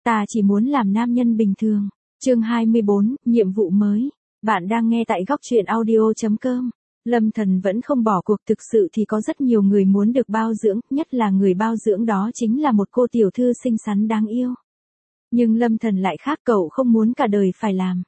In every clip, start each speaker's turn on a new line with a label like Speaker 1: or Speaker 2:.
Speaker 1: Ta chỉ muốn làm nam nhân bình thường. Chương 24, nhiệm vụ mới. Bạn đang nghe tại góc truyện audio.com. Lâm Thần vẫn không bỏ cuộc, thực sự thì có rất nhiều người muốn được bao dưỡng, nhất là người bao dưỡng đó chính là một cô tiểu thư xinh xắn đáng yêu. Nhưng Lâm Thần lại khác, cậu không muốn cả đời phải làm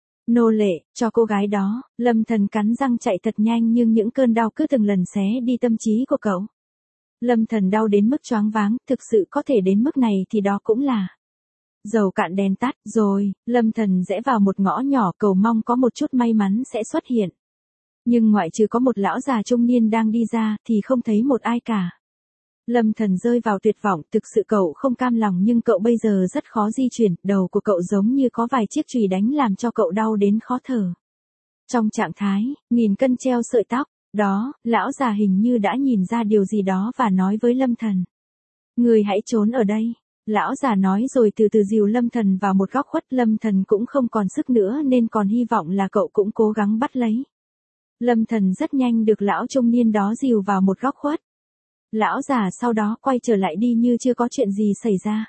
Speaker 1: nô lệ cho cô gái đó. Lâm Thần cắn răng chạy thật nhanh, nhưng những cơn đau cứ từng lần xé đi tâm trí của cậu. Lâm Thần đau đến mức choáng váng, thực sự có thể đến mức này thì đó cũng là dầu cạn đèn tắt rồi. Lâm Thần rẽ vào một ngõ nhỏ, cầu mong có một chút may mắn sẽ xuất hiện. Nhưng ngoại trừ có một lão già trung niên đang đi ra thì không thấy một ai cả. Lâm Thần rơi vào tuyệt vọng, thực sự cậu không cam lòng, nhưng cậu bây giờ rất khó di chuyển, đầu của cậu giống như có vài chiếc chùy đánh làm cho cậu đau đến khó thở. Trong trạng thái nghìn cân treo sợi tóc, đó, lão già hình như đã nhìn ra điều gì đó và nói với Lâm Thần. Người hãy trốn ở đây. Lão già nói rồi từ từ dìu Lâm Thần vào một góc khuất. Lâm Thần cũng không còn sức nữa nên còn hy vọng là cậu cũng cố gắng bắt lấy. Lâm Thần rất nhanh được lão trung niên đó dìu vào một góc khuất. Lão già sau đó quay trở lại đi như chưa có chuyện gì xảy ra.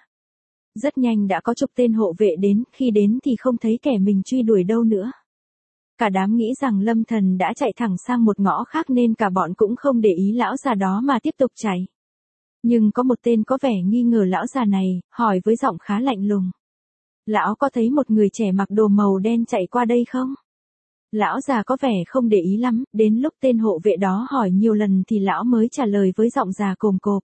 Speaker 1: Rất nhanh đã có chục tên hộ vệ đến, khi đến thì không thấy kẻ mình truy đuổi đâu nữa. Cả đám nghĩ rằng Lâm Thần đã chạy thẳng sang một ngõ khác nên cả bọn cũng không để ý lão già đó mà tiếp tục chạy. Nhưng có một tên có vẻ nghi ngờ lão già này, hỏi với giọng khá lạnh lùng. Lão có thấy một người trẻ mặc đồ màu đen chạy qua đây không? Lão già có vẻ không để ý lắm, đến lúc tên hộ vệ đó hỏi nhiều lần thì lão mới trả lời với giọng già cồm cộp.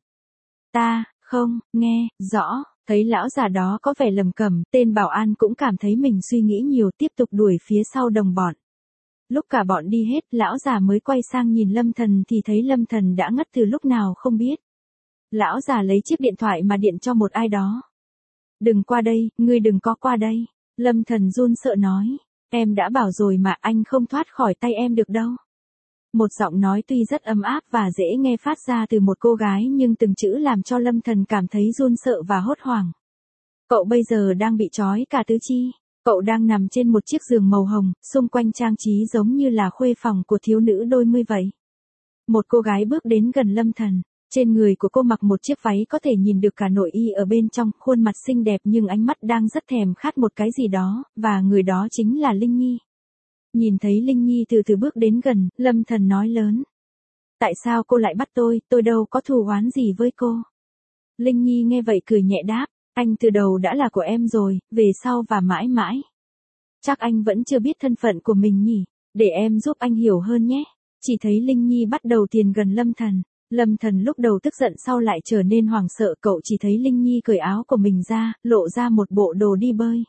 Speaker 1: Ta, không, nghe, rõ. Thấy lão già đó có vẻ lầm cẩm, tên bảo an cũng cảm thấy mình suy nghĩ nhiều, tiếp tục đuổi phía sau đồng bọn. Lúc cả bọn đi hết, lão già mới quay sang nhìn Lâm Thần thì thấy Lâm Thần đã ngất từ lúc nào không biết. Lão già lấy chiếc điện thoại mà điện cho một ai đó. Đừng qua đây, ngươi đừng có qua đây. Lâm Thần run sợ nói. Em đã bảo rồi mà, anh không thoát khỏi tay em được đâu. Một giọng nói tuy rất ấm áp và dễ nghe phát ra từ một cô gái, nhưng từng chữ làm cho Lâm Thần cảm thấy run sợ và hốt hoảng. Cậu bây giờ đang bị trói cả tứ chi. Cậu đang nằm trên một chiếc giường màu hồng, xung quanh trang trí giống như là khuê phòng của thiếu nữ đôi mươi vậy. Một cô gái bước đến gần Lâm Thần. Trên người của cô mặc một chiếc váy có thể nhìn được cả nội y ở bên trong, khuôn mặt xinh đẹp nhưng ánh mắt đang rất thèm khát một cái gì đó, và người đó chính là Linh Nhi. Nhìn thấy Linh Nhi từ từ bước đến gần, Lâm Thần nói lớn. Tại sao cô lại bắt tôi đâu có thù oán gì với cô. Linh Nhi nghe vậy cười nhẹ đáp, anh từ đầu đã là của em rồi, về sau và mãi mãi. Chắc anh vẫn chưa biết thân phận của mình nhỉ, để em giúp anh hiểu hơn nhé. Chỉ thấy Linh Nhi bắt đầu tiến gần Lâm Thần. Lâm Thần lúc đầu tức giận sau lại trở nên hoảng sợ, cậu chỉ thấy Linh Nhi cởi áo của mình ra, lộ ra một bộ đồ đi bơi.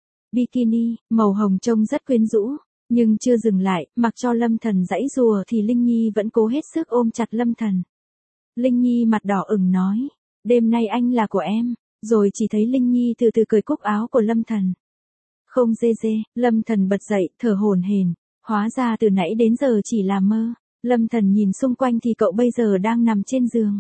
Speaker 1: Bikini, màu hồng trông rất quyến rũ, nhưng chưa dừng lại, mặc cho Lâm Thần giãy giụa thì Linh Nhi vẫn cố hết sức ôm chặt Lâm Thần. Linh Nhi mặt đỏ ửng nói, đêm nay anh là của em, rồi chỉ thấy Linh Nhi từ từ cởi cúc áo của Lâm Thần. Không dê dê, Lâm Thần bật dậy, thở hổn hển, hóa ra từ nãy đến giờ chỉ là mơ. Lâm Thần nhìn xung quanh thì cậu bây giờ đang nằm trên giường.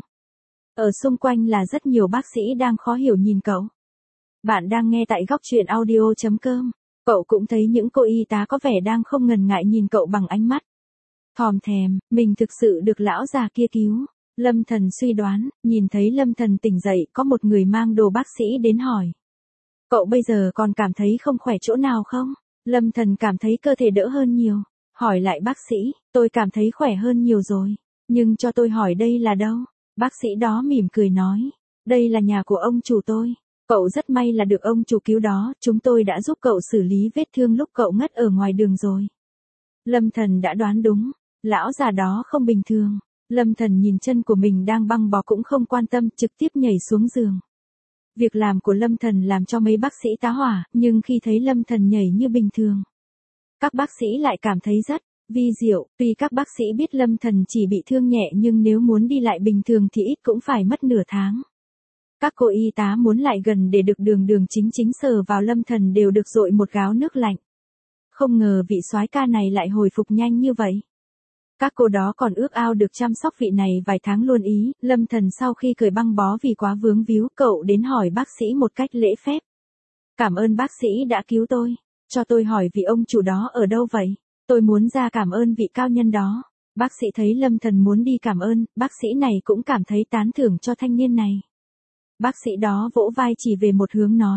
Speaker 1: Ở xung quanh là rất nhiều bác sĩ đang khó hiểu nhìn cậu. Bạn đang nghe tại góc truyện audio.com. Cậu cũng thấy những cô y tá có vẻ đang không ngần ngại nhìn cậu bằng ánh mắt thòm thèm, mình thực sự được lão già kia cứu. Lâm Thần suy đoán, nhìn thấy Lâm Thần tỉnh dậy, có một người mang đồ bác sĩ đến hỏi. Cậu bây giờ còn cảm thấy không khỏe chỗ nào không? Lâm Thần cảm thấy cơ thể đỡ hơn nhiều. Hỏi lại bác sĩ, tôi cảm thấy khỏe hơn nhiều rồi. Nhưng cho tôi hỏi đây là đâu? Bác sĩ đó mỉm cười nói. Đây là nhà của ông chủ tôi. Cậu rất may là được ông chủ cứu đó. Chúng tôi đã giúp cậu xử lý vết thương lúc cậu ngất ở ngoài đường rồi. Lâm Thần đã đoán đúng. Lão già đó không bình thường. Lâm Thần nhìn chân của mình đang băng bó cũng không quan tâm, trực tiếp nhảy xuống giường. Việc làm của Lâm Thần làm cho mấy bác sĩ tá hỏa, nhưng khi thấy Lâm Thần nhảy như bình thường, các bác sĩ lại cảm thấy rất vi diệu. Tuy các bác sĩ biết Lâm Thần chỉ bị thương nhẹ nhưng nếu muốn đi lại bình thường thì ít cũng phải mất nửa tháng. Các cô y tá muốn lại gần để được đường chính sờ vào Lâm Thần đều được dội một gáo nước lạnh. Không ngờ vị soái ca này lại hồi phục nhanh như vậy. Các cô đó còn ước ao được chăm sóc vị này vài tháng luôn ý. Lâm Thần sau khi cởi băng bó vì quá vướng víu, cậu đến hỏi bác sĩ một cách lễ phép. Cảm ơn bác sĩ đã cứu tôi. Cho tôi hỏi vị ông chủ đó ở đâu vậy? Tôi muốn ra cảm ơn vị cao nhân đó. Bác sĩ thấy Lâm Thần muốn đi cảm ơn, bác sĩ này cũng cảm thấy tán thưởng cho thanh niên này. Bác sĩ đó vỗ vai chỉ về một hướng nói.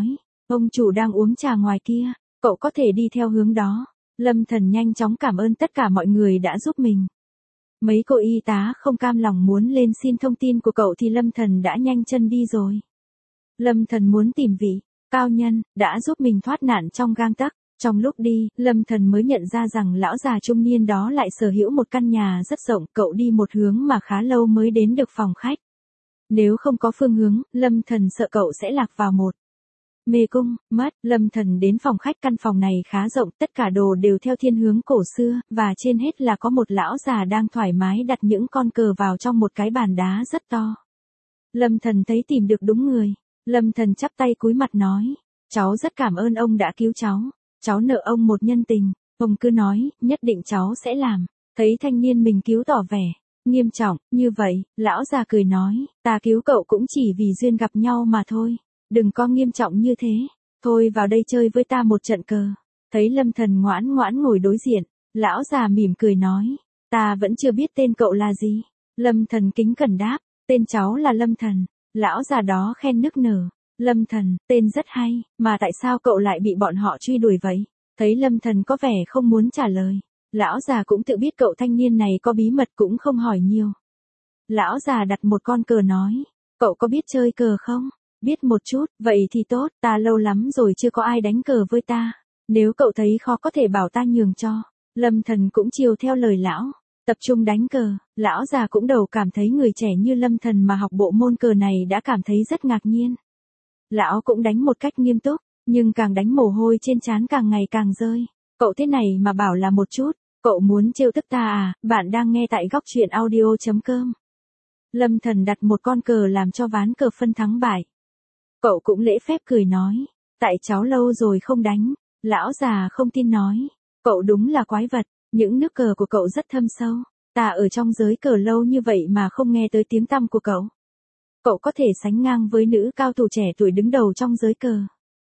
Speaker 1: Ông chủ đang uống trà ngoài kia, cậu có thể đi theo hướng đó. Lâm Thần nhanh chóng cảm ơn tất cả mọi người đã giúp mình. Mấy cô y tá không cam lòng muốn lên xin thông tin của cậu thì Lâm Thần đã nhanh chân đi rồi. Lâm Thần muốn tìm vị cao nhân đã giúp mình thoát nạn trong gang tấc. Trong lúc đi, Lâm Thần mới nhận ra rằng lão già trung niên đó lại sở hữu một căn nhà rất rộng, cậu đi một hướng mà khá lâu mới đến được phòng khách. Nếu không có phương hướng, Lâm Thần sợ cậu sẽ lạc vào một mê cung, mất. Lâm Thần đến phòng khách, căn phòng này khá rộng, tất cả đồ đều theo thiên hướng cổ xưa, và trên hết là có một lão già đang thoải mái đặt những con cờ vào trong một cái bàn đá rất to. Lâm Thần thấy tìm được đúng người. Lâm Thần chắp tay cúi mặt nói, cháu rất cảm ơn ông đã cứu cháu. Cháu nợ ông một nhân tình. Ông cứ nói, nhất định cháu sẽ làm. Thấy thanh niên mình cứu tỏ vẻ nghiêm trọng, như vậy, lão già cười nói, ta cứu cậu cũng chỉ vì duyên gặp nhau mà thôi. Đừng có nghiêm trọng như thế. Thôi vào đây chơi với ta một trận cờ. Thấy Lâm Thần ngoãn ngoãn ngồi đối diện, lão già mỉm cười nói, ta vẫn chưa biết tên cậu là gì. Lâm Thần kính cẩn đáp, tên cháu là Lâm Thần. Lão già đó khen nức nở. Lâm Thần, tên rất hay, mà tại sao cậu lại bị bọn họ truy đuổi vậy? Thấy Lâm Thần có vẻ không muốn trả lời. Lão già cũng tự biết cậu thanh niên này có bí mật cũng không hỏi nhiều. Lão già đặt một con cờ nói, cậu có biết chơi cờ không? Biết một chút, vậy thì tốt, ta lâu lắm rồi chưa có ai đánh cờ với ta. Nếu cậu thấy khó có thể bảo ta nhường cho. Lâm Thần cũng chiều theo lời lão, tập trung đánh cờ. Lão già cũng đầu cảm thấy người trẻ như Lâm Thần mà học bộ môn cờ này đã cảm thấy rất ngạc nhiên. Lão cũng đánh một cách nghiêm túc, nhưng càng đánh mồ hôi trên trán càng ngày càng rơi. Cậu thế này mà bảo là một chút, cậu muốn trêu tức ta à? Bạn đang nghe tại góc truyện audio.com. Lâm Thần đặt một con cờ làm cho ván cờ phân thắng bại. Cậu cũng lễ phép cười nói, tại cháu lâu rồi không đánh. Lão già không tin nói, cậu đúng là quái vật, những nước cờ của cậu rất thâm sâu. Ta ở trong giới cờ lâu như vậy mà không nghe tới tiếng tăm của cậu. Cậu có thể sánh ngang với nữ cao thủ trẻ tuổi đứng đầu trong giới cờ.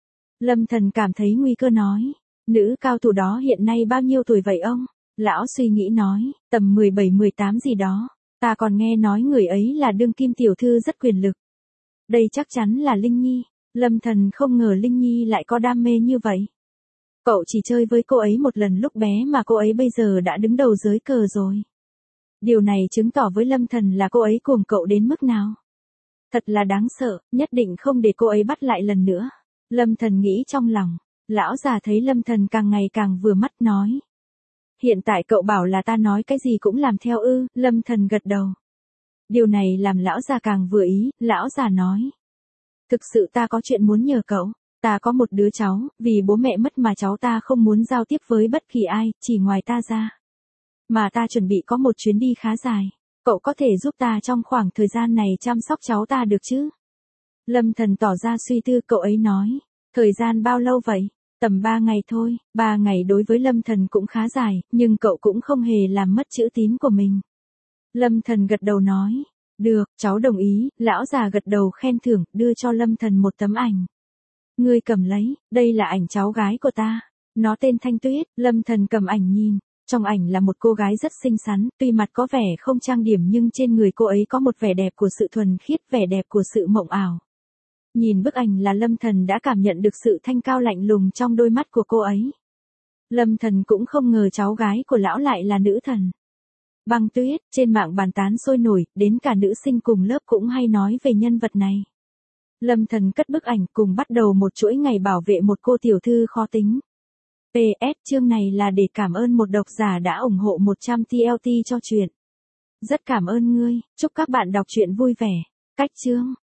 Speaker 1: Lâm Thần cảm thấy nguy cơ nói, nữ cao thủ đó hiện nay bao nhiêu tuổi vậy ông? Lão suy nghĩ nói, tầm 17-18 gì đó. Ta còn nghe nói người ấy là đương kim tiểu thư rất quyền lực. Đây chắc chắn là Linh Nhi. Lâm Thần không ngờ Linh Nhi lại có đam mê như vậy. Cậu chỉ chơi với cô ấy một lần lúc bé mà cô ấy bây giờ đã đứng đầu giới cờ rồi. Điều này chứng tỏ với Lâm Thần là cô ấy cuồng cậu đến mức nào. Thật là đáng sợ, nhất định không để cô ấy bắt lại lần nữa. Lâm Thần nghĩ trong lòng. Lão già thấy Lâm Thần càng ngày càng vừa mắt nói, hiện tại cậu bảo là ta nói cái gì cũng làm theo ư? Lâm Thần gật đầu. Điều này làm lão già càng vừa ý. Lão già nói, thực sự ta có chuyện muốn nhờ cậu. Ta có một đứa cháu, vì bố mẹ mất mà cháu ta không muốn giao tiếp với bất kỳ ai, chỉ ngoài ta ra. Mà ta chuẩn bị có một chuyến đi khá dài. Cậu có thể giúp ta trong khoảng thời gian này chăm sóc cháu ta được chứ? Lâm Thần tỏ ra suy tư. Cậu ấy nói, thời gian bao lâu vậy? Tầm 3 ngày thôi. 3 ngày đối với Lâm Thần cũng khá dài, nhưng cậu cũng không hề làm mất chữ tín của mình. Lâm Thần gật đầu nói, được, cháu đồng ý. Lão già gật đầu khen thưởng, đưa cho Lâm Thần một tấm ảnh. Ngươi cầm lấy, đây là ảnh cháu gái của ta. Nó tên Thanh Tuyết. Lâm Thần cầm ảnh nhìn. Trong ảnh là một cô gái rất xinh xắn, tuy mặt có vẻ không trang điểm nhưng trên người cô ấy có một vẻ đẹp của sự thuần khiết, vẻ đẹp của sự mộng ảo. Nhìn bức ảnh là Lâm Thần đã cảm nhận được sự thanh cao lạnh lùng trong đôi mắt của cô ấy. Lâm Thần cũng không ngờ cháu gái của lão lại là nữ thần. Băng Tuyết, trên mạng bàn tán sôi nổi, đến cả nữ sinh cùng lớp cũng hay nói về nhân vật này. Lâm Thần cất bức ảnh cùng bắt đầu một chuỗi ngày bảo vệ một cô tiểu thư khó tính. PS, chương này là để cảm ơn một độc giả đã ủng hộ 100 TLT cho truyện. Rất cảm ơn ngươi, chúc các bạn đọc truyện vui vẻ. Cách chương